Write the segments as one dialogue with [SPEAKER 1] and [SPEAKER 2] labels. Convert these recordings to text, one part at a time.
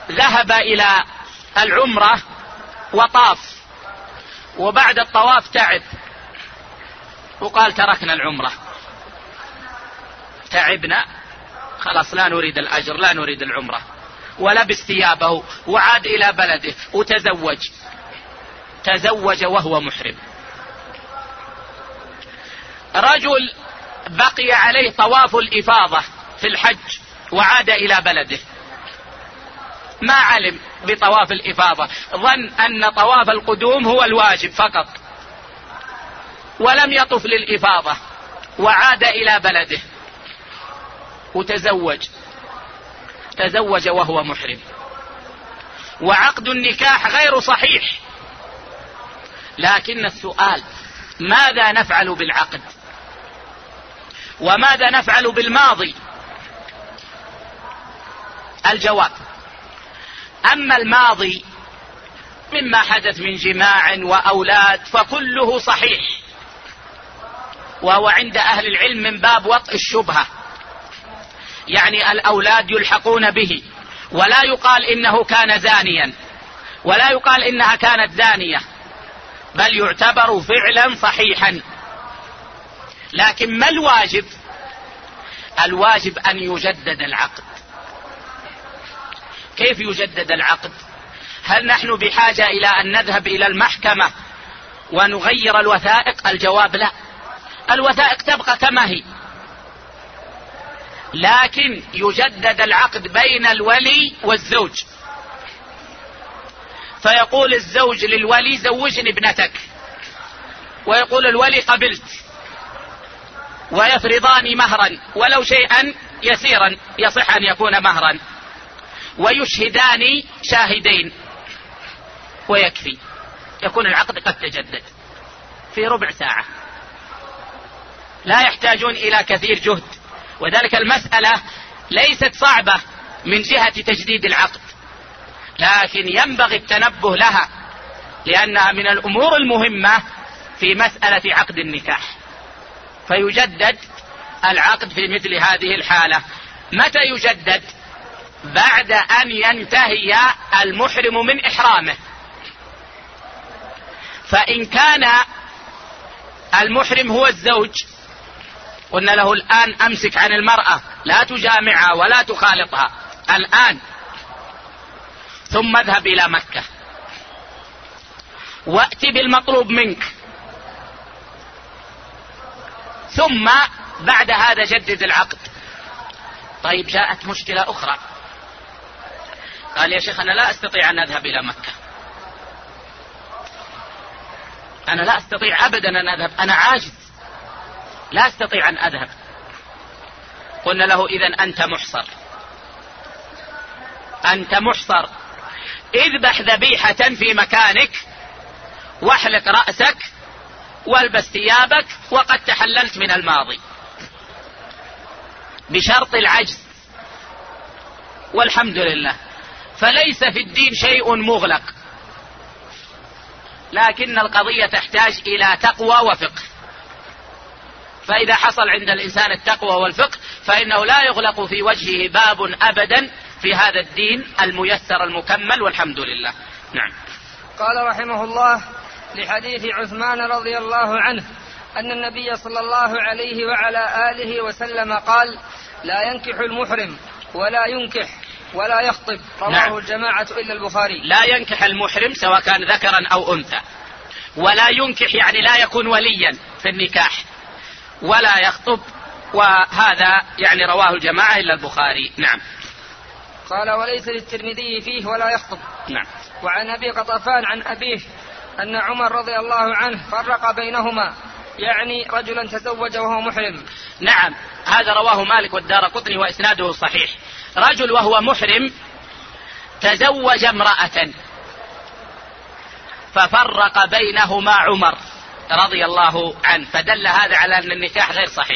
[SPEAKER 1] ذهب إلى العمرة وطاف، وبعد الطواف تعب وقال تركنا العمرة، تعبنا خلاص لا نريد الأجر لا نريد العمرة، ولبس ثيابه وعاد إلى بلده تزوج وهو محرم. رجل بقي عليه طواف الإفاضة في الحج وعاد إلى بلده، ما علم بطواف الإفاضة، ظن أن طواف القدوم هو الواجب فقط ولم يطف للإفاضة، وعاد إلى بلده تزوج وهو محرم، وعقد النكاح غير صحيح. لكن السؤال ماذا نفعل بالعقد وماذا نفعل بالماضي؟ الجواب: أما الماضي مما حدث من جماع وأولاد فكله صحيح، وهو عند أهل العلم من باب وطء الشبهة، يعني الأولاد يلحقون به، ولا يقال إنه كان زانيا ولا يقال إنها كانت زانية، بل يعتبر فعلا صحيحا. لكن ما الواجب؟ الواجب أن يجدد العقد. كيف يجدد العقد؟ هل نحن بحاجة إلى أن نذهب إلى المحكمة ونغير الوثائق؟ الجواب لا، الوثائق تبقى كما هي، لكن يجدد العقد بين الولي والزوج، فيقول الزوج للولي زوجني ابنتك، ويقول الولي قبلت، ويفرضان مهرا ولو شيئا يسيرا يصح أن يكون مهرا، ويشهدان شاهدين ويكفي، يكون العقد قد تجدد في ربع ساعة، لا يحتاجون إلى كثير جهد. وذلك المسألة ليست صعبة من جهة تجديد العقد، لكن ينبغي التنبه لها لأنها من الأمور المهمة في مسألة عقد النكاح. فيجدد العقد في مثل هذه الحالة. متى يجدد؟ بعد أن ينتهي المحرم من إحرامه. فإن كان المحرم هو الزوج قلنا له الآن أمسك عن المرأة، لا تجامعها ولا تخالطها الآن، ثم اذهب إلى مكة وأتي بالمطلوب منك، ثم بعد هذا جدد العقد. طيب جاءت مشكلة أخرى، قال يا شيخ أنا لا أستطيع أن أذهب إلى مكة، أنا لا أستطيع أبدا أن أذهب، أنا عاجز لا أستطيع أن أذهب. قلنا له إذن أنت محصر، اذبح ذبيحة في مكانك واحلق رأسك والبس ثيابك وقد تحللت من الماضي، بشرط العجز، والحمد لله. فليس في الدين شيء مغلق، لكن القضية تحتاج إلى تقوى وفقه، فإذا حصل عند الإنسان التقوى والفقه فإنه لا يغلق في وجهه باب أبدا في هذا الدين الميسر المكمل، والحمد لله. نعم.
[SPEAKER 2] قال رحمه الله: لحديث عثمان رضي الله عنه أن النبي صلى الله عليه وعلى آله وسلم قال: لا ينكح المحرم ولا ينكح ولا يخطب، رواه
[SPEAKER 1] نعم.
[SPEAKER 2] الجماعة إلا البخاري.
[SPEAKER 1] لا ينكح المحرم سواء كان ذكرا أو أنثى، ولا ينكح يعني لا يكون وليا في النكاح، ولا يخطب، وهذا يعني رواه الجماعة إلا البخاري. نعم.
[SPEAKER 2] قال: وليس للترمذي فيه ولا يخطب.
[SPEAKER 1] نعم.
[SPEAKER 2] وعن أبي قطفان عن أبيه أن عمر رضي الله عنه فرق بينهما، يعني رجلا تزوج وهو محرم.
[SPEAKER 1] نعم، هذا رواه مالك والدارقطني وإسناده صحيح. رجل وهو محرم تزوج امرأة ففرق بينهما عمر رضي الله عنه، فدل هذا على أن النكاح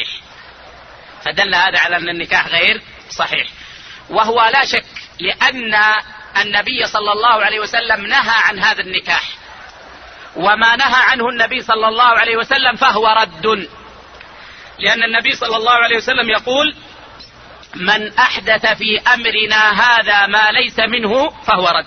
[SPEAKER 1] غير صحيح. وهو لا شك، لأن النبي صلى الله عليه وسلم نهى عن هذا النكاح، وما نهى عنه النبي صلى الله عليه وسلم فهو رد، لأن النبي صلى الله عليه وسلم يقول: من أحدث في أمرنا هذا ما ليس منه فهو رد.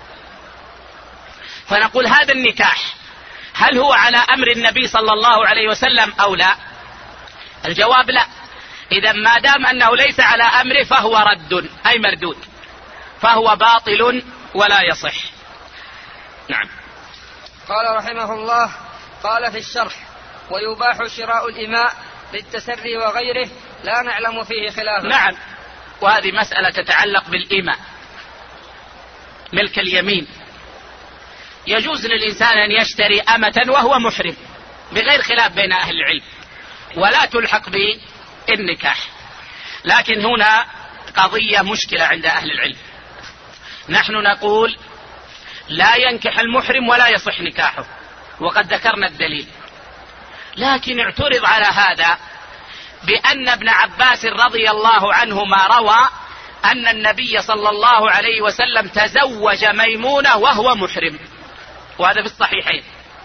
[SPEAKER 1] فنقول هذا النكاح هل هو على أمر النبي صلى الله عليه وسلم أو لا؟ الجواب لا. إذا ما دام أنه ليس على أمره فهو رد أي مردود، فهو باطل ولا يصح. نعم.
[SPEAKER 2] قال رحمه الله: قال في الشرح: ويباح شراء الإماء للتسري وغيره لا نعلم فيه خلافا.
[SPEAKER 1] نعم، وهذه مسألة تتعلق بالإماء، ملك اليمين. يجوز للإنسان أن يشتري أمة وهو محرم بغير خلاف بين أهل العلم، ولا تلحق بالنكاح. لكن هنا قضية مشكلة عند أهل العلم. نحن نقول لا ينكح المحرم ولا يصح نكاحه، وقد ذكرنا الدليل. لكن اعترض على هذا بأن ابن عباس رضي الله عنهما روى أن النبي صلى الله عليه وسلم تزوج ميمونة وهو محرم، وهذا في الصحيحين.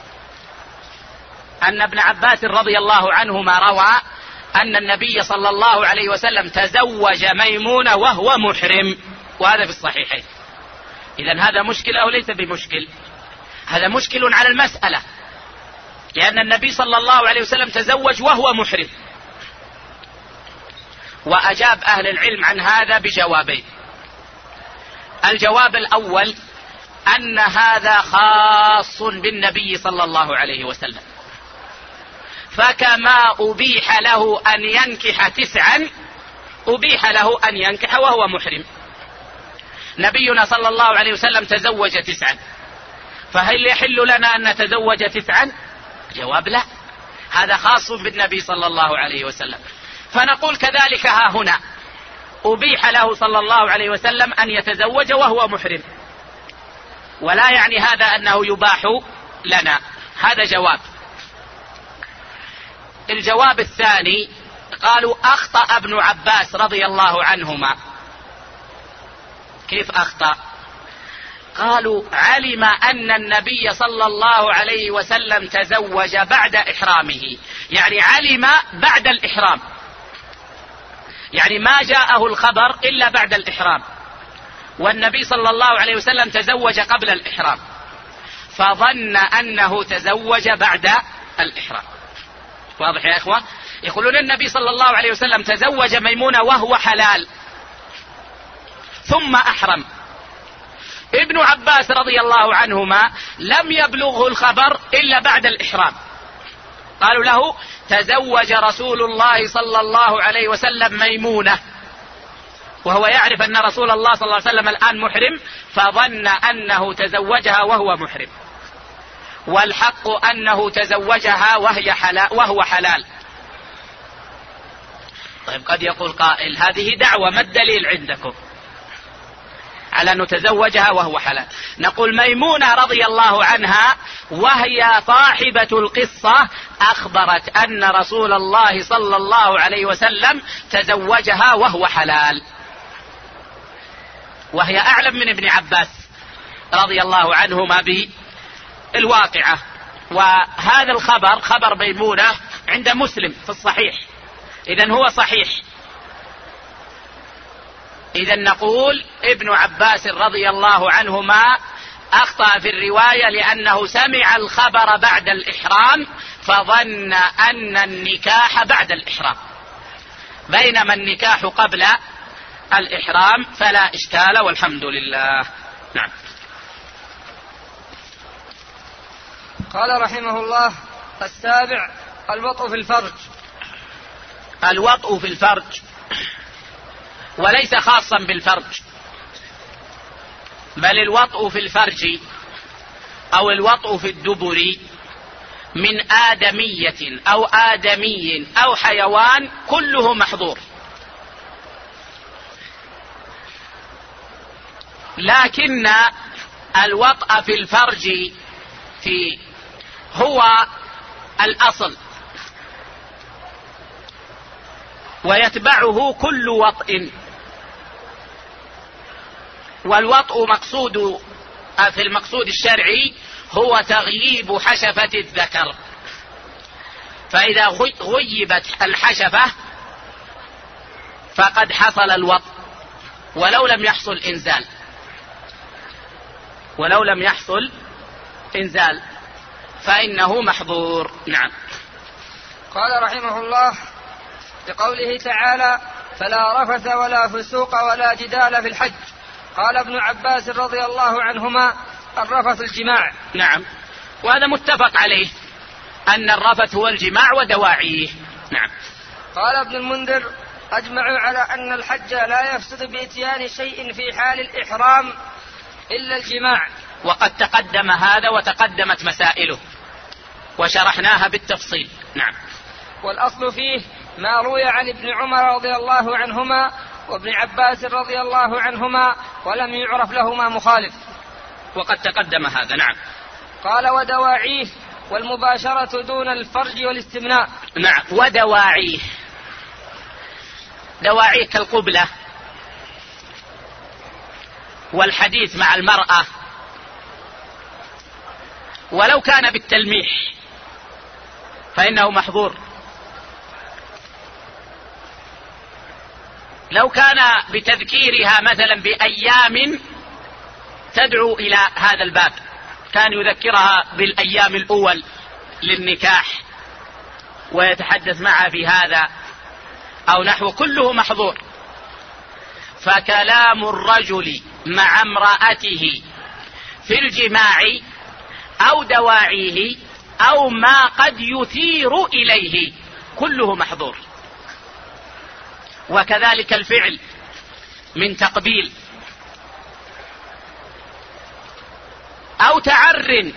[SPEAKER 1] أن ابن عباس رضي الله عنهما روى أن النبي صلى الله عليه وسلم تزوج ميمونة وهو محرم، وهذا في الصحيحين. إذن هذا مشكل أو ليس بمشكل؟ هذا مشكل على المسألة، لأن النبي صلى الله عليه وسلم تزوج وهو محرم. وأجاب أهل العلم عن هذا بجوابين. الجواب الأول أن هذا خاص بالنبي صلى الله عليه وسلم، فكما أبيح له أن ينكح 9 أبيح له أن ينكح وهو محرم. نبينا صلى الله عليه وسلم تزوج 9، فهل يحل لنا أن نتزوج 9؟ جواب لا، هذا خاص بالنبي صلى الله عليه وسلم. فنقول كذلك ها هنا أبيح له صلى الله عليه وسلم أن يتزوج وهو محرم، ولا يعني هذا أنه يباح لنا. هذا جواب. الجواب الثاني قالوا أخطأ ابن عباس رضي الله عنهما. كيف أخطأ؟ قالوا علم أن النبي صلى الله عليه وسلم تزوج بعد إحرامه، يعني علم بعد الإحرام، يعني ما جاءه الخبر إلا بعد الإحرام، والنبي صلى الله عليه وسلم تزوج قبل الإحرام، فظن أنه تزوج بعد الإحرام. واضح يا إخوة؟ يقولون النبي صلى الله عليه وسلم تزوج ميمونة وهو حلال ثم أحرم. ابن عباس رضي الله عنهما لم يبلغه الخبر إلا بعد الإحرام. قالوا له تزوج رسول الله صلى الله عليه وسلم ميمونة، وهو يعرف أن رسول الله صلى الله عليه وسلم الآن محرم، فظن أنه تزوجها وهو محرم، والحق أنه تزوجها وهو حلال. طيب قد يقول قائل هذه دعوة، ما الدليل عندكم على أنه تزوجها وهو حلال؟ نقول ميمونة رضي الله عنها وهي صاحبة القصة أخبرت أن رسول الله صلى الله عليه وسلم تزوجها وهو حلال، وهي أعلم من ابن عباس رضي الله عنهما بالواقعة. وهذا الخبر خبر ميمونة عند مسلم في الصحيح، إذن هو صحيح. إذن نقول ابن عباس رضي الله عنهما أخطأ في الرواية لأنه سمع الخبر بعد الإحرام فظن أن النكاح بعد الإحرام، بينما النكاح قبل الإحرام فلا إشكال والحمد لله. نعم.
[SPEAKER 2] قال رحمه الله: السابع الوطء في الفرج.
[SPEAKER 1] الوطء في الفرج وليس خاصا بالفرج، بل الوطء في الفرج أو الوطء في الدبر من آدمية أو آدمي أو حيوان كله محظور، لكن الوطء في الفرج هو الأصل، ويتبعه كل وطء. والوطء مقصود في المقصود الشرعي هو تغييب حشفة الذكر، فإذا غيبت الحشفة فقد حصل الوطء ولو لم يحصل إنزال، ولو لم يحصل إنزال فإنه محظور. نعم.
[SPEAKER 2] قال رحمه الله بقوله تعالى: فلا رفث ولا فسوق ولا جدال في الحج. قال ابن عباس رضي الله عنهما: الرفث الجماع.
[SPEAKER 1] نعم، وهذا متفق عليه أن الرفث هو الجماع ودواعيه. نعم.
[SPEAKER 2] قال ابن المنذر: أجمعوا على أن الحج لا يفسد بإتيان شيء في حال الإحرام إلا الجماع.
[SPEAKER 1] وقد تقدم هذا وتقدمت مسائله وشرحناها بالتفصيل. نعم.
[SPEAKER 2] والأصل فيه ما روي عن ابن عمر رضي الله عنهما وابن عباس رضي الله عنهما ولم يعرف لهما مخالف،
[SPEAKER 1] وقد تقدم هذا. نعم.
[SPEAKER 2] قال: ودواعيه والمباشرة دون الفرج والاستمناء.
[SPEAKER 1] نعم. ودواعيه، دواعيه كالقبلة والحديث مع المرأة، ولو كان بالتلميح فإنه محظور. لو كان بتذكيرها مثلا بأيام تدعو إلى هذا الباب، كان يذكرها بالأيام الأول للنكاح ويتحدث معها في هذا أو نحو، كله محظور. فكلام الرجل مع امرأته في الجماع أو دواعيه أو ما قد يثير إليه كله محظور. وكذلك الفعل من تقبيل أو تعر،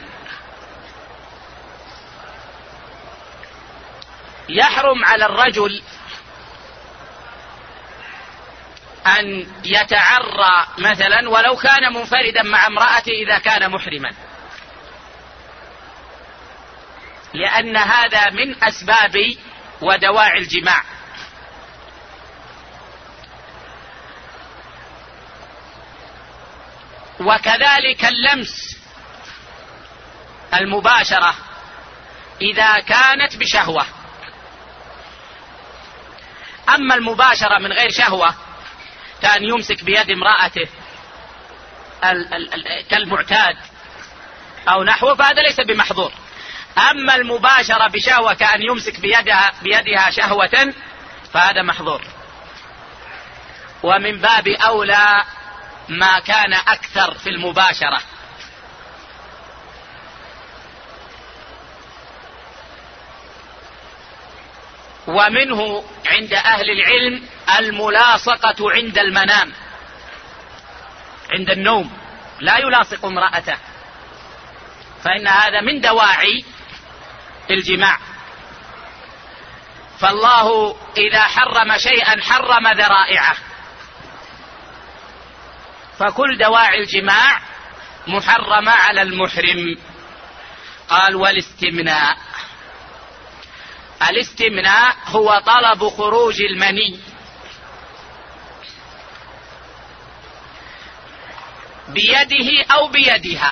[SPEAKER 1] يحرم على الرجل أن يتعرى مثلا ولو كان منفردا مع امرأته إذا كان محرما، لأن هذا من أسباب ودواعي الجماع. وكذلك اللمس، المباشرة إذا كانت بشهوة. أما المباشرة من غير شهوة كان يمسك بيد امرأته كالمعتاد أو نحوه فهذا ليس بمحظور. أما المباشرة بشهوة كأن يمسك بيدها شهوة فهذا محظور. ومن باب أولى ما كان أكثر في المباشرة. ومنه عند أهل العلم الملاصقة عند المنام، عند النوم لا يلاصق امرأته، فإن هذا من دواعي الجماع. فالله إذا حرم شيئا حرم ذرائعه، فكل دواعي الجماع محرمة على المحرم. قال: والاستمناء، الاستمناء هو طلب خروج المني بيده أو بيدها،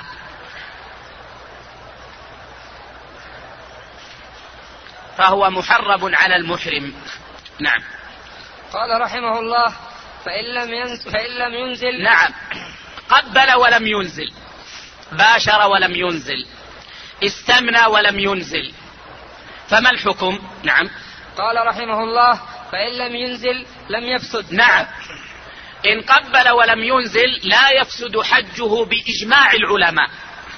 [SPEAKER 1] فهو محرم على المحرم. نعم.
[SPEAKER 2] قال رحمه الله: فإن لم ينزل.
[SPEAKER 1] نعم. قبل ولم ينزل، باشر ولم ينزل، استمنى ولم ينزل، فما الحكم؟ نعم.
[SPEAKER 2] قال رحمه الله: فإن لم ينزل لم يفسد.
[SPEAKER 1] نعم. إن قبل ولم ينزل لا يفسد حجه بإجماع العلماء.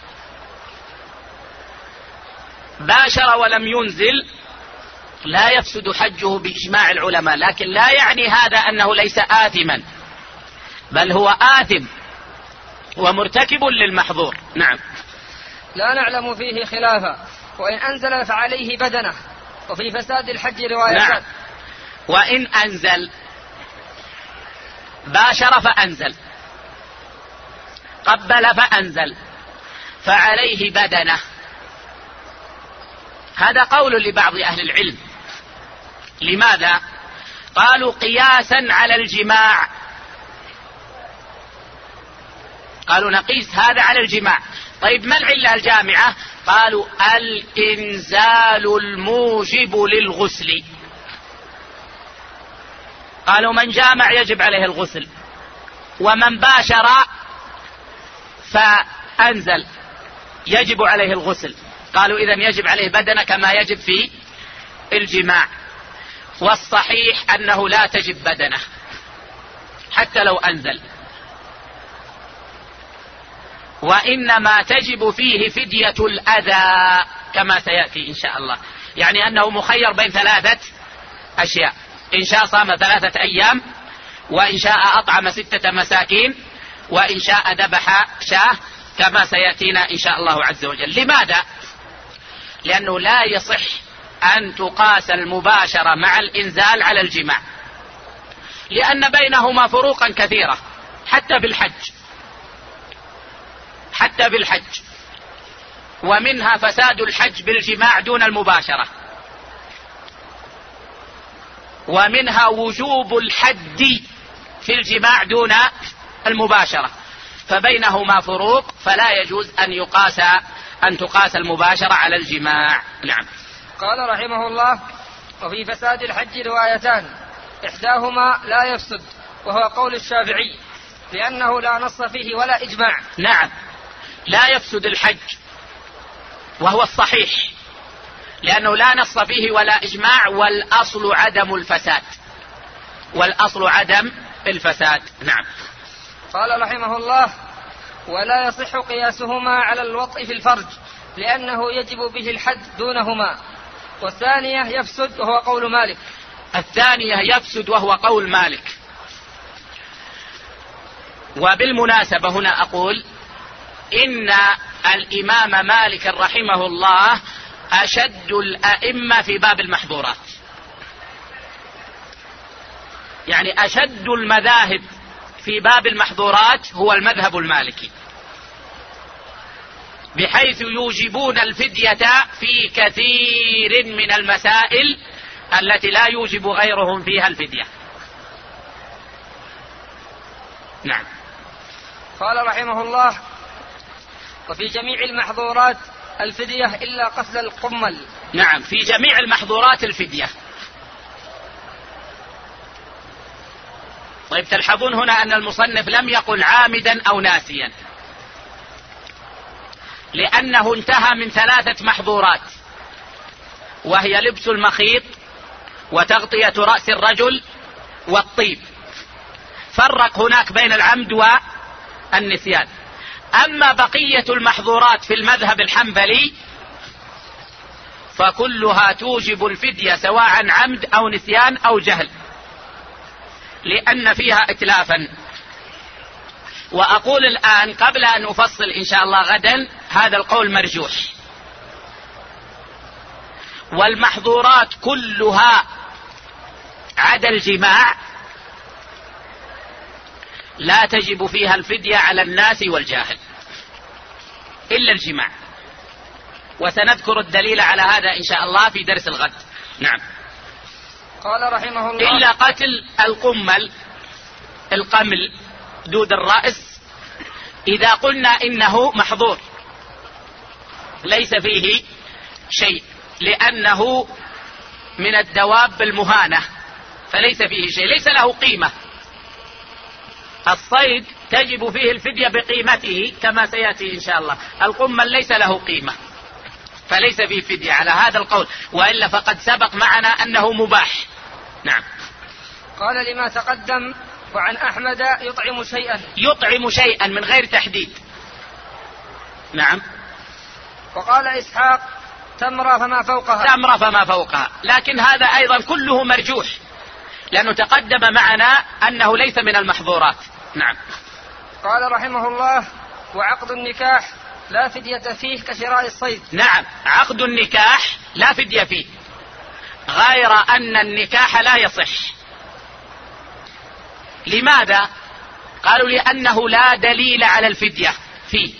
[SPEAKER 1] باشر ولم ينزل لا يفسد حجه بإجماع العلماء، لكن لا يعني هذا أنه ليس آثما، بل هو آثم ومرتكب للمحظور. نعم.
[SPEAKER 2] لا نعلم فيه خلافا، وإن أنزل فعليه بدنه، وفي فساد الحج روايتان.
[SPEAKER 1] نعم. وإن أنزل، باشر فأنزل، قبل فأنزل، فعليه بدنه. هذا قول لبعض أهل العلم. لماذا؟ قالوا قياسا على الجماع، قالوا نقيس هذا على الجماع. طيب ما العلة الجامعة؟ قالوا الإنزال الموجب للغسل. قالوا من جامع يجب عليه الغسل، ومن باشر فأنزل يجب عليه الغسل. قالوا إذن يجب عليه بدنه كما يجب في الجماع. والصحيح أنه لا تجب بدنه حتى لو أنزل، وإنما تجب فيه فدية الأذى كما سيأتي إن شاء الله. يعني أنه مخير بين 3 أشياء: إن شاء صام 3 أيام، وإن شاء أطعم 6 مساكين، وإن شاء ذبح شاة كما سيأتينا إن شاء الله عز وجل. لماذا؟ لأنه لا يصح أن تقاس المباشرة مع الإنزال على الجماع، لأن بينهما فروقا كثيرة حتى بالحج، ومنها فساد الحج بالجماع دون المباشرة، ومنها وجوب الحد في الجماع دون المباشرة، فبينهما فروق، فلا يجوز أن تقاس المباشرة على الجماع. نعم.
[SPEAKER 2] قال رحمه الله: وفي فساد الحج روايتان، إحداهما لا يفسد، وهو قول الشافعي، لأنه لا نص فيه ولا إجماع.
[SPEAKER 1] نعم، لا يفسد الحج، وهو الصحيح، لأنه لا نص فيه ولا إجماع، والأصل عدم الفساد. نعم.
[SPEAKER 2] قال رحمه الله: ولا يصح قياسهما على الوطء في الفرج، لأنه يجب به الحد دونهما. والثانية يفسد وهو قول مالك.
[SPEAKER 1] الثانية يفسد وهو قول مالك. وبالمناسبة هنا أقول إن الإمام مالك رحمه الله أشد الأئمة في باب المحظورات، يعني أشد المذاهب في باب المحظورات هو المذهب المالكي، بحيث يوجبون الفدية في كثير من المسائل التي لا يوجب غيرهم فيها الفدية. نعم.
[SPEAKER 2] قال رحمه الله: وفي جميع المحظورات الفدية إلا قتل القمل.
[SPEAKER 1] نعم، في جميع المحظورات الفدية. طيب، تلحظون هنا أن المصنف لم يقل عامدا أو ناسيا، لأنه انتهى من 3 محظورات، وهي لبس المخيط، وتغطية رأس الرجل، والطيب. فرق هناك بين العمد والنسيان. أما بقية المحظورات في المذهب الحنبلي فكلها توجب الفدية سواء عمد أو نسيان أو جهل، لأن فيها إتلافا. وأقول الآن قبل أن أفصل إن شاء الله غدا، هذا القول مرجوح. والمحظورات كلها عدا الجماع لا تجب فيها الفدية على الناس والجاهل إلا الجماع، وسنذكر الدليل على هذا إن شاء الله في درس الغد. نعم.
[SPEAKER 2] قال رحمه الله:
[SPEAKER 1] إلا قتل القمل دود الرأس، إذا قلنا إنه محظور ليس فيه شيء، لأنه من الدواب المهانة، فليس فيه شيء، ليس له قيمة. الصيد تجب فيه الفدية بقيمته كما سيأتي إن شاء الله. القمل ليس له قيمة، فليس فيه فدية على هذا القول، وإلا فقد سبق معنا أنه مباح. نعم.
[SPEAKER 2] قال: لما تقدم. وعن أحمد:
[SPEAKER 1] يطعم شيئا من غير تحديد. نعم.
[SPEAKER 2] وقال إسحاق: تمرة فما فوقها.
[SPEAKER 1] لكن هذا أيضا كله مرجوح، لأنه تقدم معنا أنه ليس من المحظورات. نعم.
[SPEAKER 2] قال رحمه الله: وعقد النكاح لا فدية فيه كشراء الصيد.
[SPEAKER 1] نعم، عقد النكاح لا فدية فيه، غير أن النكاح لا يصح. لماذا؟ قالوا لأنه لا دليل على الفدية فيه،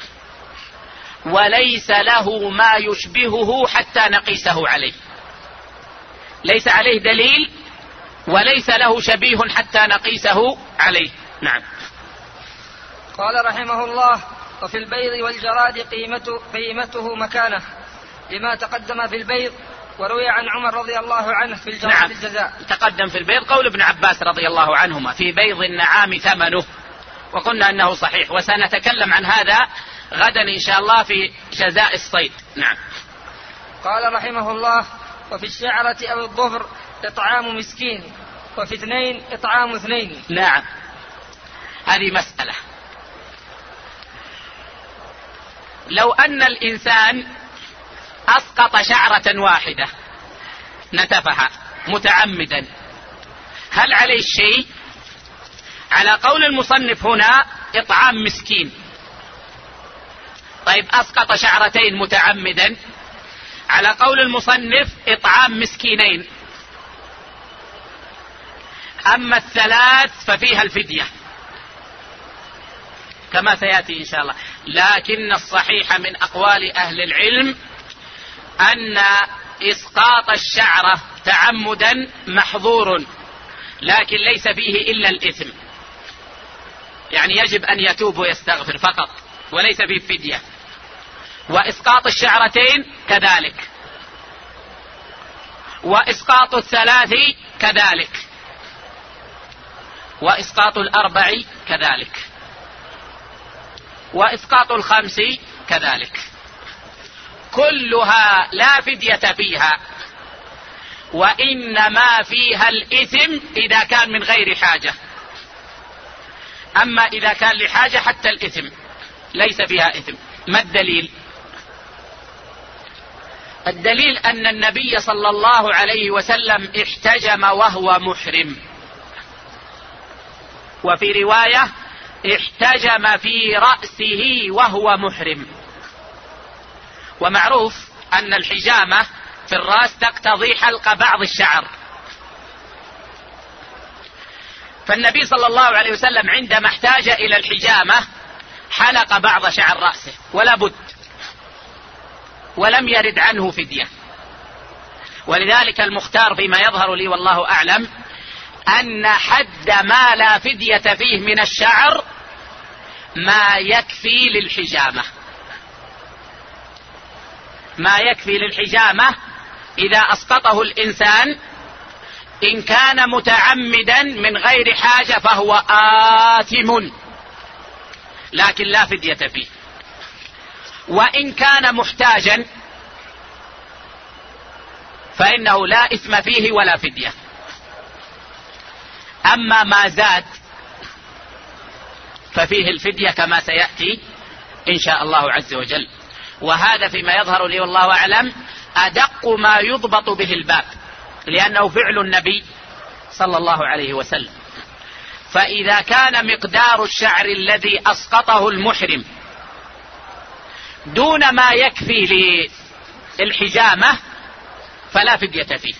[SPEAKER 1] وليس له ما يشبهه حتى نقيسه عليه. ليس عليه دليل وليس له شبيه حتى نقيسه عليه. نعم.
[SPEAKER 2] قال رحمه الله: وفي البيض والجراد قيمته مكانه، لما تقدم في البيض وروي عن عمر رضي الله عنه في
[SPEAKER 1] نعم.
[SPEAKER 2] الجزاء.
[SPEAKER 1] تقدم في البيض قول ابن عباس رضي الله عنهما في بيض النعام ثمنه، وقلنا أنه صحيح، وسنتكلم عن هذا غدا إن شاء الله في جزاء الصيد. نعم.
[SPEAKER 2] قال رحمه الله: وفي الشعرة أو الظفر إطعام مسكين، وفي 2 إطعام 2.
[SPEAKER 1] نعم، هذه مسألة. لو أن الإنسان أسقط شعرة واحدة نتفها متعمدا، هل عليه شيء؟ على قول المصنف هنا إطعام مسكين. طيب أسقط شعرتين متعمدا، على قول المصنف إطعام مسكينين. أما 3 ففيها الفدية كما سيأتي إن شاء الله. لكن الصحيح من أقوال أهل العلم أن إسقاط الشعرة تعمدا محظور، لكن ليس فيه إلا الإثم، يعني يجب أن يتوب ويستغفر فقط، وليس فيه فدية. وإسقاط الشعرتين كذلك، وإسقاط 3 كذلك، وإسقاط 4 كذلك، وإسقاط 5 كذلك، كلها لا فدية فيها، وإنما فيها الإثم إذا كان من غير حاجة. أما إذا كان لحاجة حتى الإثم ليس فيها إثم. ما الدليل؟ الدليل أن النبي صلى الله عليه وسلم احتجم وهو محرم، وفي رواية احتجم في رأسه وهو محرم. ومعروف أن الحجامة في الرأس تقتضي حلق بعض الشعر، فالنبي صلى الله عليه وسلم عندما احتاج إلى الحجامة حلق بعض شعر رأسه ولا بد، ولم يرد عنه فدية. ولذلك المختار فيما يظهر لي والله أعلم أن حد ما لا فدية فيه من الشعر ما يكفي للحجامة، ما يكفي للحجامة إذا أسقطه الإنسان إن كان متعمدا من غير حاجة فهو آثم، لكن لا فدية فيه. وإن كان محتاجا فإنه لا إثم فيه ولا فدية. أما ما زاد ففيه الفدية كما سيأتي إن شاء الله عز وجل. وهذا فيما يظهر لي والله أعلم أدق ما يضبط به الباب، لأنه فعل النبي صلى الله عليه وسلم. فإذا كان مقدار الشعر الذي أسقطه المحرم دون ما يكفي للحجامة فلا فدية فيه،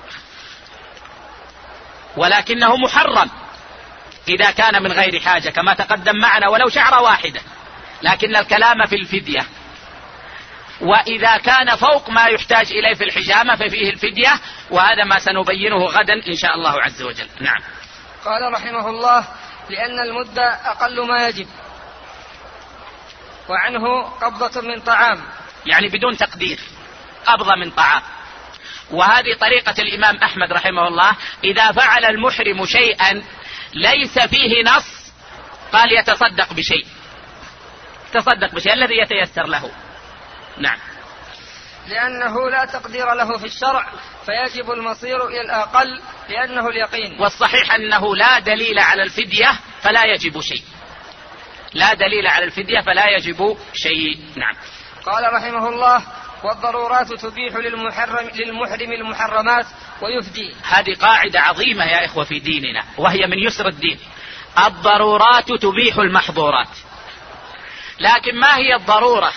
[SPEAKER 1] ولكنه محرم إذا كان من غير حاجة كما تقدم معنا ولو شعرة واحدة، لكن الكلام في الفدية. وإذا كان فوق ما يحتاج إليه في الحجامة ففيه الفدية، وهذا ما سنبينه غدا إن شاء الله عز وجل. نعم.
[SPEAKER 2] قال رحمه الله: لأن المدة أقل ما يجب، وعنه قبضة من طعام،
[SPEAKER 1] يعني بدون تقدير، قبضة من طعام. وهذه طريقة الإمام أحمد رحمه الله، إذا فعل المحرم شيئا ليس فيه نص قال يتصدق بشيء، تصدق بشيء الذي يتيسر له. نعم.
[SPEAKER 2] لأنه لا تقدير له في الشرع فيجب المصير إلى الأقل لأنه اليقين.
[SPEAKER 1] والصحيح أنه لا دليل على الفدية فلا يجب شيء، لا دليل على الفدية فلا يجب شيء. نعم.
[SPEAKER 2] قال رحمه الله: والضرورات تبيح للمحرم المحرمات ويفدي.
[SPEAKER 1] هذه قاعدة عظيمة يا إخوة في ديننا، وهي من يسر الدين. الضرورات تبيح المحظورات. لكن ما هي الضرورة؟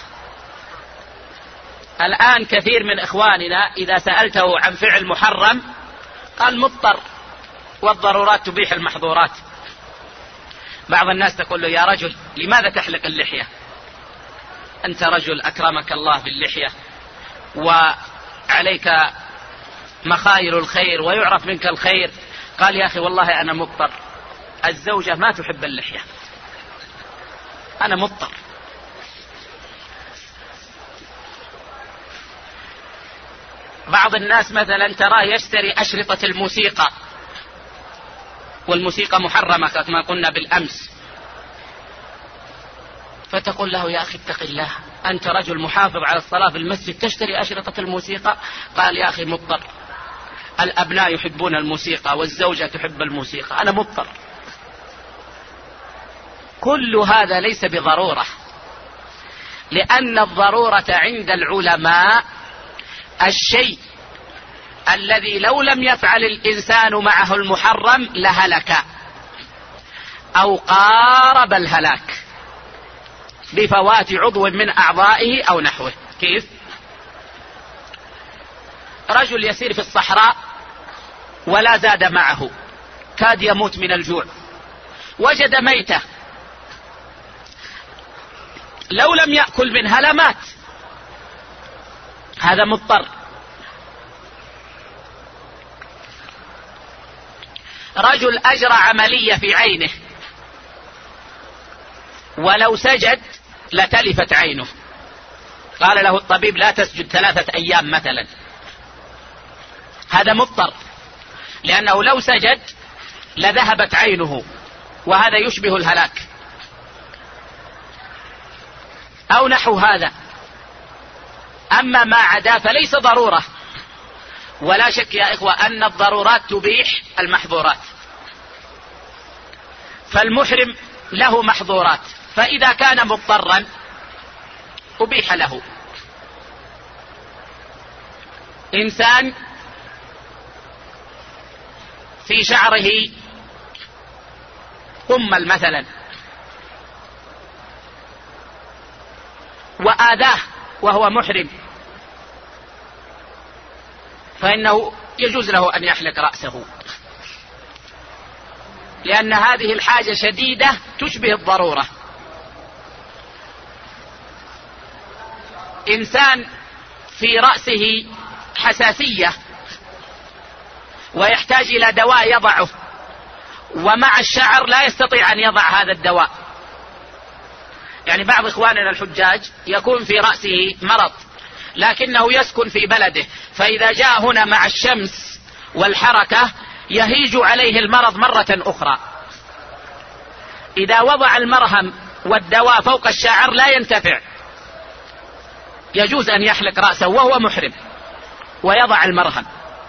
[SPEAKER 1] الآن كثير من إخواننا إذا سألته عن فعل محرم قال مضطر، والضرورات تبيح المحظورات. بعض الناس تقول له: يا رجل لماذا تحلق اللحية؟ أنت رجل أكرمك الله باللحية وعليك مخايل الخير ويعرف منك الخير. قال: يا أخي والله أنا مضطر، الزوجة ما تحب اللحية، أنا مضطر. بعض الناس مثلا تراه يشتري أشرطة الموسيقى، والموسيقى محرمة كما قلنا بالأمس، فتقول له يا أخي اتق الله، أنت رجل محافظ على الصلاة في المسجد تشتري أشرطة الموسيقى؟ قال يا أخي مضطر، الأبناء يحبون الموسيقى والزوجة تحب الموسيقى، أنا مضطر. كل هذا ليس بضرورة، لأن الضرورة عند العلماء الشيء الذي لو لم يفعل الإنسان معه المحرم لهلك أو قارب الهلاك بفوات عضو من أعضائه أو نحوه. كيف؟ رجل يسير في الصحراء ولا زاد معه، كاد يموت من الجوع، وجد ميتة، لو لم يأكل منها لمات، هذا مضطر. رجل أجرى عملية في عينه ولو سجد لتلفت عينه، قال له الطبيب لا تسجد 3 أيام مثلا، هذا مضطر، لأنه لو سجد لذهبت عينه، وهذا يشبه الهلاك أو نحو هذا. أما ما عدا فليس ضرورة، ولا شك يا إخوة أن الضرورات تبيح المحظورات، فالمحرم له محظورات، فإذا كان مضطرا أبيح له. إنسان في شعره قمل مثلا وآذاه وهو محرم، فإنه يجوز له أن يحلق رأسه، لأن هذه الحاجة شديدة تشبه الضرورة. إنسان في رأسه حساسية ويحتاج إلى دواء يضعه، ومع الشعر لا يستطيع أن يضع هذا الدواء، يعني بعض إخواننا الحجاج يكون في رأسه مرض لكنه يسكن في بلده، فإذا جاء هنا مع الشمس والحركة يهيج عليه المرض مرة أخرى. إذا وضع المرهم والدواء فوق الشعر لا ينتفع، يجوز أن يحلق رأسه وهو محرم ويضع المرهم،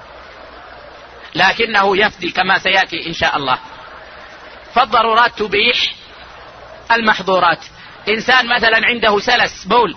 [SPEAKER 1] لكنه يفدي كما سيأتي إن شاء الله. فالضرورات تبيح المحظورات. إنسان مثلا عنده سلس بول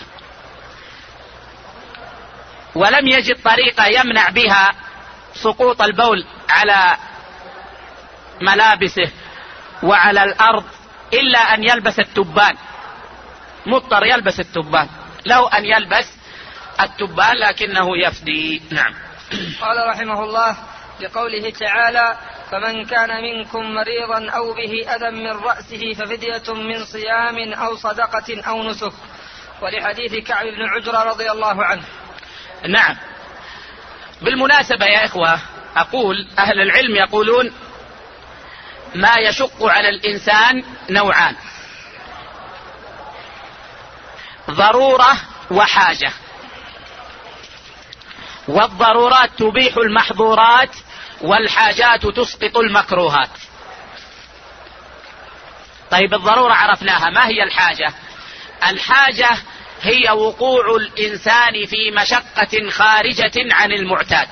[SPEAKER 1] ولم يجد طريقة يمنع بها سقوط البول على ملابسه وعلى الأرض إلا أن يلبس التبان، مضطر يلبس التبان، لو أن يلبس التبان لكنه يفدي. نعم.
[SPEAKER 2] قال رحمه الله لقوله تعالى فمن كان منكم مريضا أو به أذى من رأسه ففدية من صيام أو صدقة أو نسك، ولحديث كعب بن عجرة رضي الله عنه.
[SPEAKER 1] نعم. بالمناسبة يا إخوة أقول أهل العلم يقولون ما يشق على الإنسان نوعان: ضرورة وحاجة، والضرورات تبيح المحظورات والحاجات تسقط المكروهات. طيب الضرورة عرفناها، ما هي الحاجة؟ الحاجة هي وقوع الإنسان في مشقة خارجة عن المعتاد،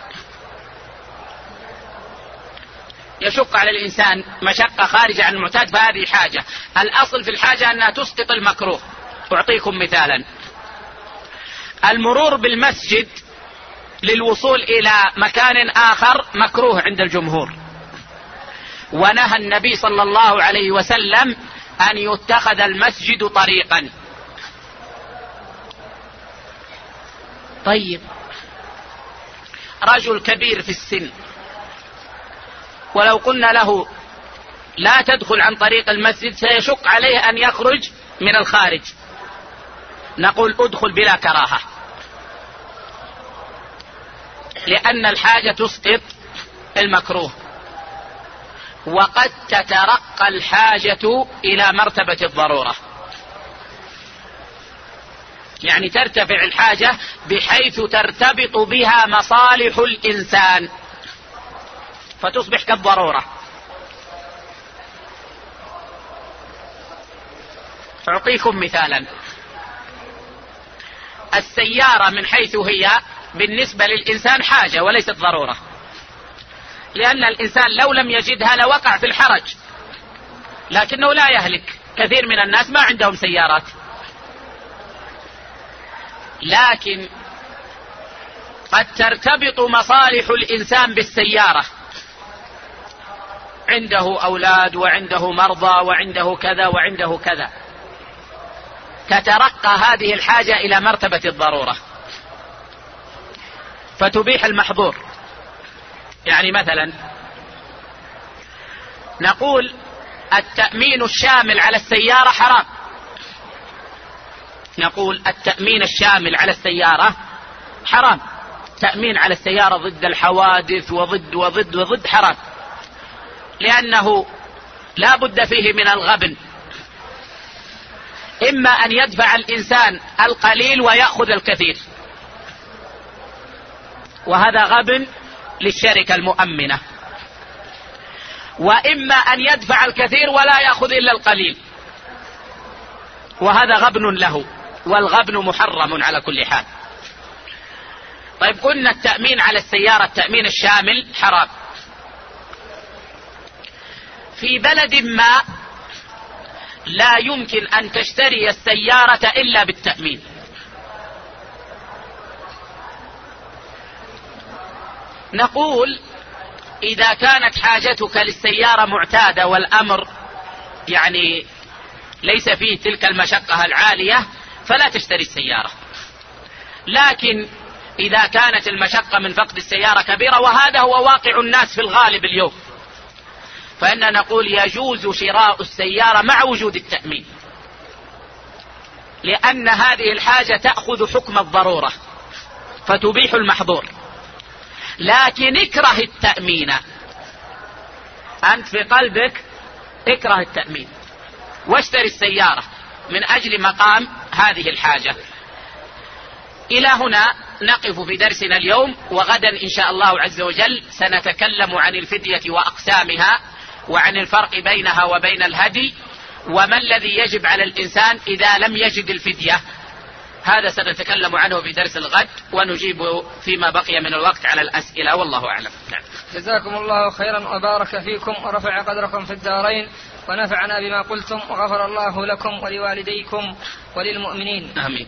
[SPEAKER 1] يشق على الإنسان مشقة خارجة عن المعتاد، فهذه حاجة. الأصل في الحاجة أنها تسقط المكروه. أعطيكم مثالا: المرور بالمسجد للوصول إلى مكان آخر مكروه عند الجمهور، ونهى النبي صلى الله عليه وسلم أن يتخذ المسجد طريقا. طيب رجل كبير في السن، ولو قلنا له لا تدخل عن طريق المسجد سيشق عليه أن يخرج من الخارج، نقول ادخل بلا كراهة، لأن الحاجة تسقط المكروه، وقد تترقى الحاجة إلى مرتبة الضرورة. يعني ترتفع الحاجة بحيث ترتبط بها مصالح الإنسان فتصبح كالضرورة. أعطيكم مثالا. السيارة من حيث هي بالنسبة للإنسان حاجة وليست ضرورة، لأن الإنسان لو لم يجدها لوقع في الحرج، لكنه لا يهلك. كثير من الناس ما عندهم سيارات، لكن قد ترتبط مصالح الإنسان بالسيارة، عنده أولاد وعنده مرضى وعنده كذا وعنده كذا، تترقى هذه الحاجة إلى مرتبة الضرورة فتبيح المحظور. يعني مثلا نقول التأمين الشامل على السيارة حرام، نقول التأمين الشامل على السيارة حرام، تأمين على السيارة ضد الحوادث وضد وضد وضد حرام، لأنه لا بد فيه من الغبن، إما أن يدفع الإنسان القليل ويأخذ الكثير، وهذا غبن للشركة المؤمنة، وإما أن يدفع الكثير ولا يأخذ إلا القليل، وهذا غبن له، والغبن محرم على كل حال. طيب قلنا التأمين على السيارة التأمين الشامل حرام. في بلد ما لا يمكن أن تشتري السيارة إلا بالتأمين، نقول إذا كانت حاجتك للسيارة معتادة والأمر يعني ليس فيه تلك المشقة العالية فلا تشتري السيارة، لكن إذا كانت المشقة من فقد السيارة كبيرة، وهذا هو واقع الناس في الغالب اليوم، فإننا نقول يجوز شراء السيارة مع وجود التأمين، لأن هذه الحاجة تأخذ حكم الضرورة فتبيح المحظور. لكن اكره التأمين، أنت في قلبك اكره التأمين واشتري السيارة من أجل مقام هذه الحاجة. إلى هنا نقف في درسنا اليوم، وغدا إن شاء الله عز وجل سنتكلم عن الفدية وأقسامها، وعن الفرق بينها وبين الهدي، وما الذي يجب على الإنسان إذا لم يجد الفدية. هذا سنتكلم عنه في درس الغد، ونجيب فيما بقي من الوقت على الأسئلة، والله أعلم. نعم.
[SPEAKER 2] جزاكم الله خيرا وبارك فيكم ورفع قدركم في الدارين، ونفعنا بما قلتم، وغفر الله لكم ولوالديكم وللمؤمنين.
[SPEAKER 1] آمين.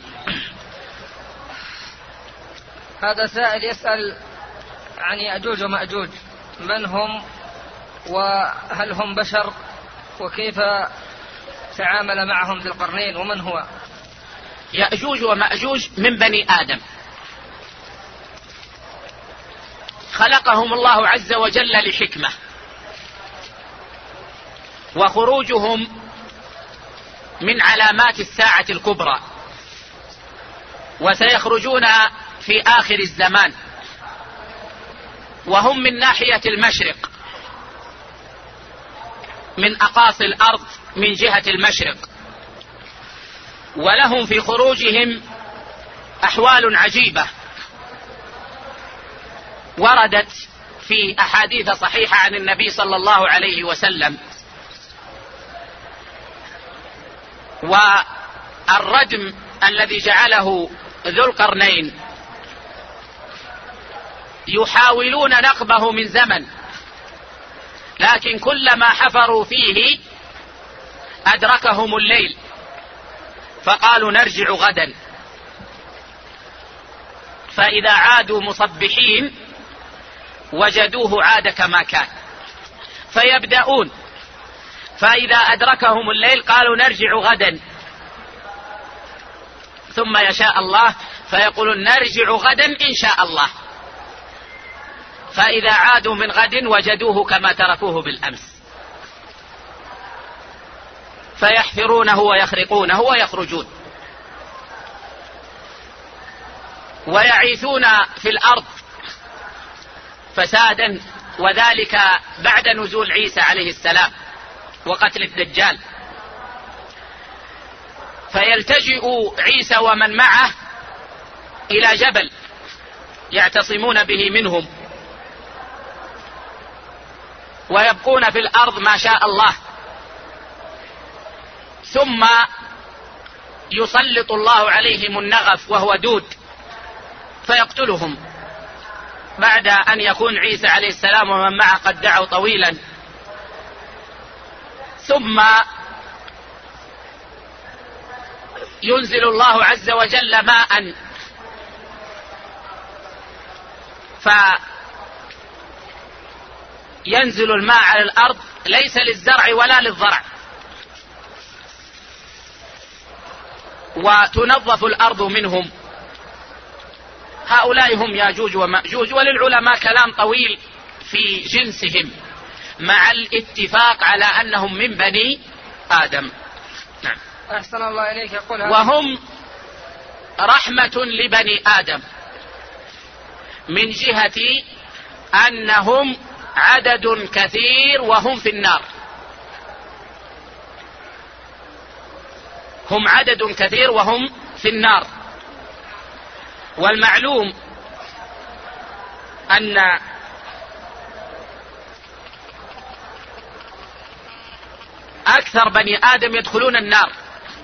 [SPEAKER 2] هذا سائل يسأل عن يأجوج ومأجوج، من هم وهل هم بشر، وكيف تعامل معهم ذي القرنين، ومن هو؟
[SPEAKER 1] يأجوج ومأجوج من بني آدم، خلقهم الله عز وجل لحكمة، وخروجهم من علامات الساعة الكبرى، وسيخرجون في آخر الزمان، وهم من ناحية المشرق، من أقاصي الأرض من جهة المشرق، ولهم في خروجهم أحوال عجيبة وردت في أحاديث صحيحة عن النبي صلى الله عليه وسلم. والردم الذي جعله ذو القرنين يحاولون نقبه من زمن، لكن كلما حفروا فيه أدركهم الليل فقالوا نرجع غدا، فإذا عادوا مصبحين وجدوه عاد كما كان، فيبدأون، فإذا أدركهم الليل قالوا نرجع غدا، ثم يشاء الله فيقولون نرجع غدا إن شاء الله، فإذا عادوا من غد وجدوه كما تركوه بالأمس، فيحفرونه ويخرقونه ويخرجون ويعيثون في الأرض فسادا، وذلك بعد نزول عيسى عليه السلام وقتل الدجال، فيلتجئ عيسى ومن معه إلى جبل يعتصمون به منهم، ويبقون في الأرض ما شاء الله، ثم يسلط الله عليهم النغف وهو دود فيقتلهم، بعد أن يكون عيسى عليه السلام ومن معه قد دعوا طويلا. ثم ينزل الله عز وجل ماء، فينزل الماء على الأرض ليس للزرع ولا للضرع، وتنظف الأرض منهم. هؤلاء هم ياجوج ومأجوج، وللعلماء كلام طويل في جنسهم مع الاتفاق على أنهم من بني آدم. نعم.
[SPEAKER 2] أحسن الله إليك. يقول
[SPEAKER 1] وهم رحمة لبني آدم من جهة أنهم عدد كثير وهم في النار، هم عدد كثير وهم في النار. والمعلوم أن أكثر بني آدم يدخلون النار،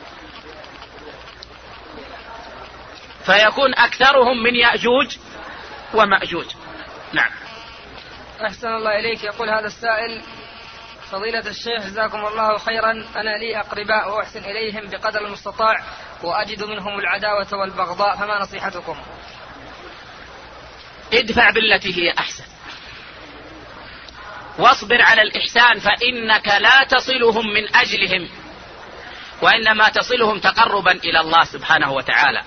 [SPEAKER 1] فيكون أكثرهم من يأجوج ومأجوج. نعم.
[SPEAKER 2] أحسن الله إليك. يقول هذا السائل: فضيلة الشيخ جزاكم الله خيرا، أنا لي أقرباء وأحسن إليهم بقدر المستطاع وأجد منهم العداوة والبغضاء، فما نصيحتكم؟
[SPEAKER 1] ادفع بالتي هي أحسن، واصبر على الإحسان، فإنك لا تصلهم من أجلهم، وإنما تصلهم تقربا إلى الله سبحانه وتعالى.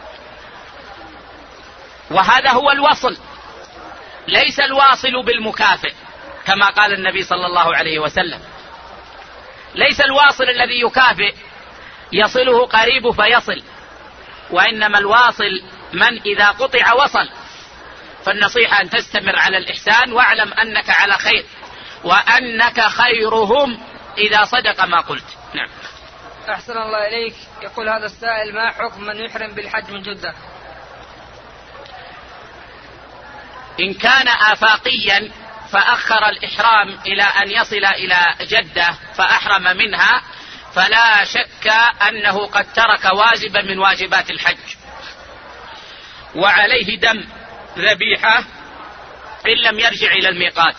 [SPEAKER 1] وهذا هو الوصل، ليس الواصل بالمكافئ كما قال النبي صلى الله عليه وسلم. ليس الواصل الذي يكافئ يصله قريب فيصل، وإنما الواصل من إذا قطع وصل. فالنصيحة أن تستمر على الإحسان، واعلم أنك على خير، وأنك خيرهم إذا صدق ما قلت. نعم.
[SPEAKER 2] أحسن الله إليك. يقول هذا السائل: ما حكم من يحرم بالحج من جدة؟
[SPEAKER 1] إن كان آفاقيا فأخر الإحرام إلى أن يصل إلى جدة فأحرم منها، فلا شك أنه قد ترك واجبا من واجبات الحج، وعليه دم ذبيحة إن لم يرجع إلى الميقات.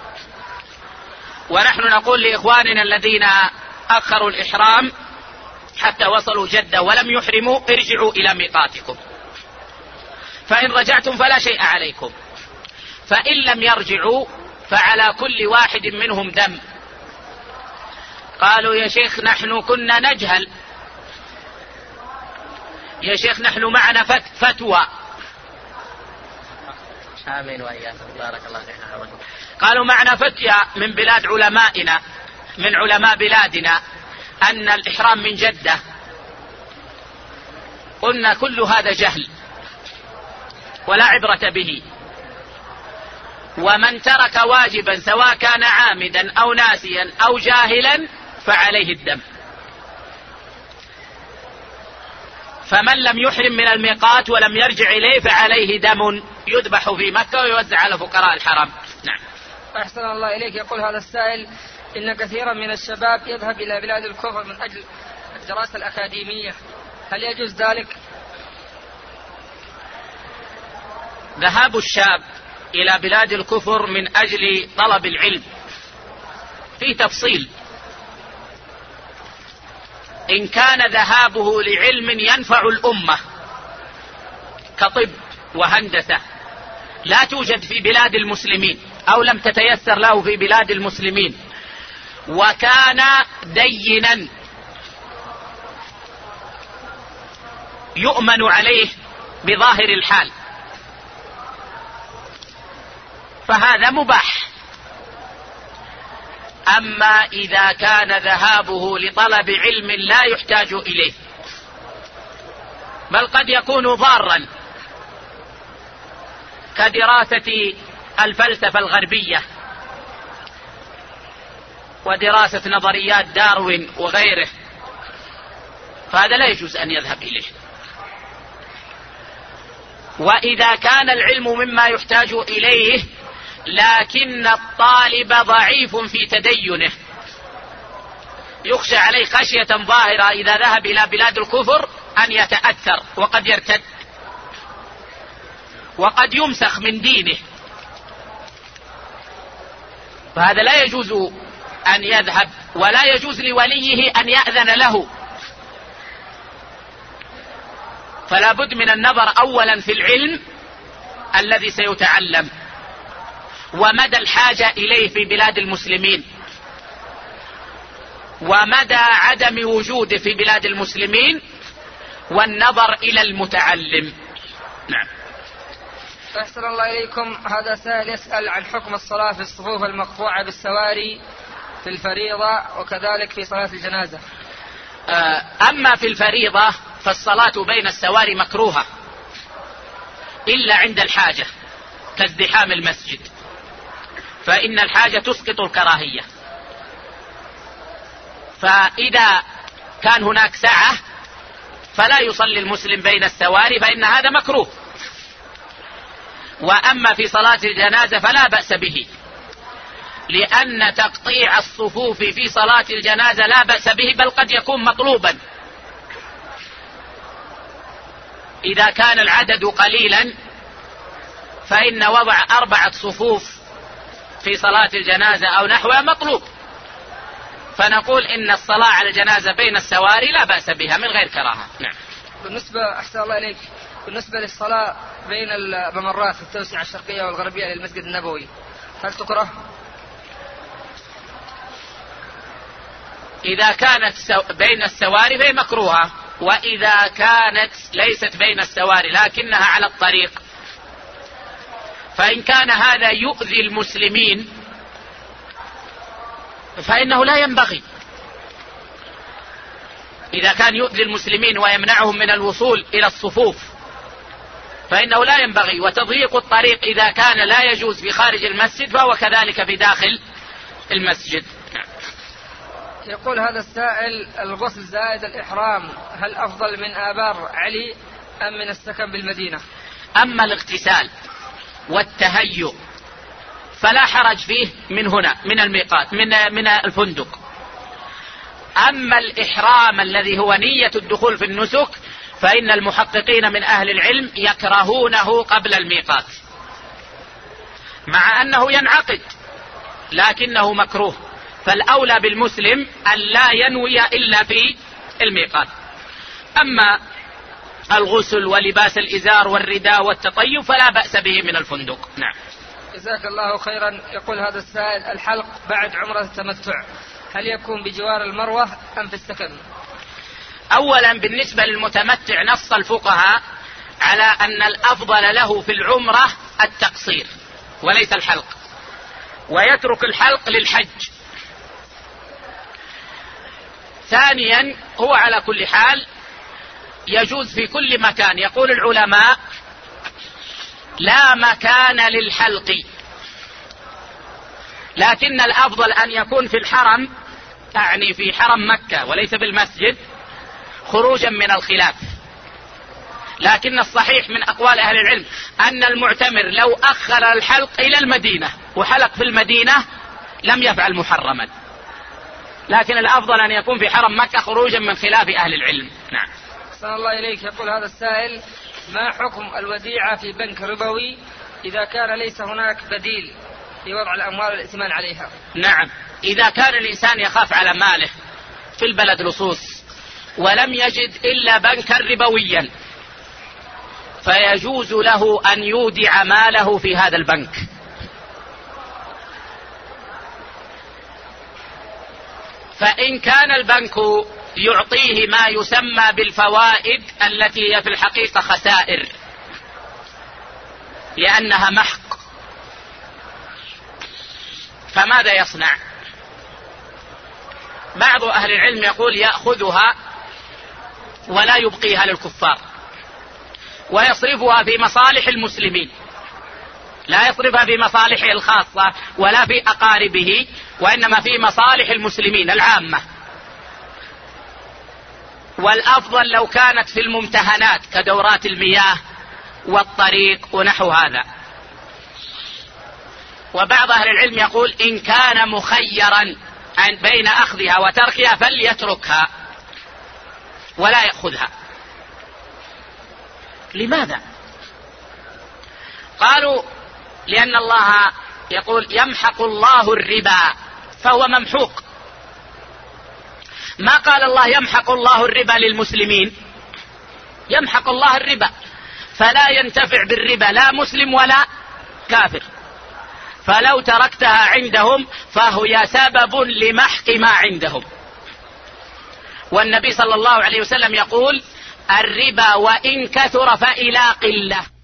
[SPEAKER 1] ونحن نقول لإخواننا الذين أخروا الإحرام حتى وصلوا جدة ولم يحرموا: ارجعوا إلى ميقاتكم، فإن رجعتم فلا شيء عليكم. فإن لم يرجعوا فعلى كل واحد منهم دم. قالوا: يا شيخ نحن كنا نجهل، يا شيخ نحن معنا فتوى. آمين وإياكم، بارك الله فيكم. قالوا: معنا فتوى من بلاد علمائنا، من علماء بلادنا، أن الإحرام من جدة. قلنا: كل هذا جهل ولا عبرة به، ومن ترك واجبا سواء كان عامدا أو ناسيا أو جاهلا فعليه الدم. فمن لم يحرم من الميقات ولم يرجع إليه فعليه دم يذبح في مكة ويوزع على فقراء الحرم. نعم.
[SPEAKER 2] أحسن الله إليك. يقول هذا السائل: إن كثيرا من الشباب يذهب إلى بلاد الكفر من أجل الدراسة الأكاديمية، هل يجوز ذلك؟
[SPEAKER 1] ذهاب الشاب إلى بلاد الكفر من أجل طلب العلم في تفصيل. إن كان ذهابه لعلم ينفع الأمة كطب وهندسة لا توجد في بلاد المسلمين أو لم تتيسر له في بلاد المسلمين، وكان دينا يؤمن عليه بظاهر الحال، فهذا مباح. أما إذا كان ذهابه لطلب علم لا يحتاج إليه، بل قد يكون ضارا كدراسة الفلسفة الغربية ودراسة نظريات داروين وغيره، فهذا لا يجوز أن يذهب إليه. وإذا كان العلم مما يحتاج إليه لكن الطالب ضعيف في تدينه، يخشى عليه خشية ظاهرة إذا ذهب إلى بلاد الكفر أن يتأثر وقد يرتد وقد يمسخ من دينه، فهذا لا يجوز أن يذهب، ولا يجوز لوليه أن يأذن له. فلا بد من النظر أولا في العلم الذي سيتعلم ومدى الحاجة إليه في بلاد المسلمين ومدى عدم وجوده في بلاد المسلمين، والنظر إلى المتعلم. نعم.
[SPEAKER 2] أحسن الله إليكم. هذا سائل يسأل عن حكم الصلاة في الصفوف المقطوعة بالسواري في الفريضة وكذلك في صلاة الجنازة.
[SPEAKER 1] أما في الفريضة فالصلاة بين السواري مكروهة إلا عند الحاجة كازدحام المسجد، فإن الحاجة تسقط الكراهية. فإذا كان هناك سعة فلا يصلي المسلم بين السواري، فإن هذا مكروه. وأما في صلاة الجنازة فلا بأس به، لأن تقطيع الصفوف في صلاة الجنازة لا بأس به، بل قد يكون مطلوبا إذا كان العدد قليلا، فإن وضع 4 صفوف في صلاة الجنازة أو نحوها مطلوب، فنقول إن الصلاة على الجنازة بين السواري لا بأس بها من غير كراهة. نعم.
[SPEAKER 2] بالنسبة أحسن الله إليك، بالنسبة للصلاة بين الممرات في التوسعة الشرقية والغربية للمسجد النبوي هل تكره؟
[SPEAKER 1] إذا كانت بين السواري فهي مكروهة، وإذا كانت ليست بين السواري لكنها على الطريق، فإن كان هذا يؤذي المسلمين فإنه لا ينبغي. إذا كان يؤذي المسلمين ويمنعهم من الوصول إلى الصفوف فإنه لا ينبغي. وتضييق الطريق إذا كان لا يجوز في خارج المسجد فهو كذلك في داخل المسجد.
[SPEAKER 2] يقول هذا السائل: الغسل زائد الإحرام هل أفضل من آبار علي أم من السكن بالمدينة؟
[SPEAKER 1] أما الاغتسال والتهيؤ فلا حرج فيه من هنا من الميقات من الفندق. أما الإحرام الذي هو نية الدخول في النسك فإن المحققين من أهل العلم يكرهونه قبل الميقات، مع أنه ينعقد لكنه مكروه. فالأولى بالمسلم أن لا ينوي إلا في الميقات. أما الغسل ولباس الإزار والرداء والتطيب فلا بأس به من الفندق. نعم.
[SPEAKER 2] جزاك الله خيرا. يقول هذا السائل: الحلق بعد عمرة التمتع هل يكون بجوار المروة أم في السكن؟
[SPEAKER 1] أولا بالنسبة للمتمتع نص الفقهاء على أن الأفضل له في العمرة التقصير وليس الحلق، ويترك الحلق للحج. ثانيا هو على كل حال يجوز في كل مكان. يقول العلماء: لا مكان للحلق، لكن الأفضل أن يكون في الحرم، يعني في حرم مكة وليس بالمسجد، خروجا من الخلاف. لكن الصحيح من أقوال أهل العلم أن المعتمر لو أخر الحلق إلى المدينة وحلق في المدينة لم يفعل محرما، لكن الأفضل أن يكون في حرم مكة خروجا من خلاف أهل العلم. نعم.
[SPEAKER 2] أحسن الله إليك. يقول هذا السائل: ما حكم الوديعة في بنك ربوي إذا كان ليس هناك بديل في وضع الأموال والائتمان عليها؟
[SPEAKER 1] نعم، إذا كان الإنسان يخاف على ماله في البلد لصوص ولم يجد إلا بنكا ربويا فيجوز له أن يودع ماله في هذا البنك. فإن كان البنك يعطيه ما يسمى بالفوائد التي هي في الحقيقة خسائر لأنها محق، فماذا يصنع؟ بعض أهل العلم يقول يأخذها ولا يبقيها للكفار ويصرفها في مصالح المسلمين، لا يصرفها في مصالحه الخاصة ولا في أقاربه، وإنما في مصالح المسلمين العامة. والأفضل لو كانت في الممتهنات كدورات المياه والطريق ونحو هذا. وبعض أهل العلم يقول إن كان مخيرا بين أخذها وتركها فليتركها ولا يأخذها. لماذا؟ قالوا لأن الله يقول يمحق الله الربا فهو ممحوق. ما قال الله يمحق الله الربا للمسلمين، يمحق الله الربا، فلا ينتفع بالربا لا مسلم ولا كافر. فلو تركتها عندهم فهي سبب لمحق ما عندهم. والنبي صلى الله عليه وسلم يقول الربا وإن كثر فإلى قلة.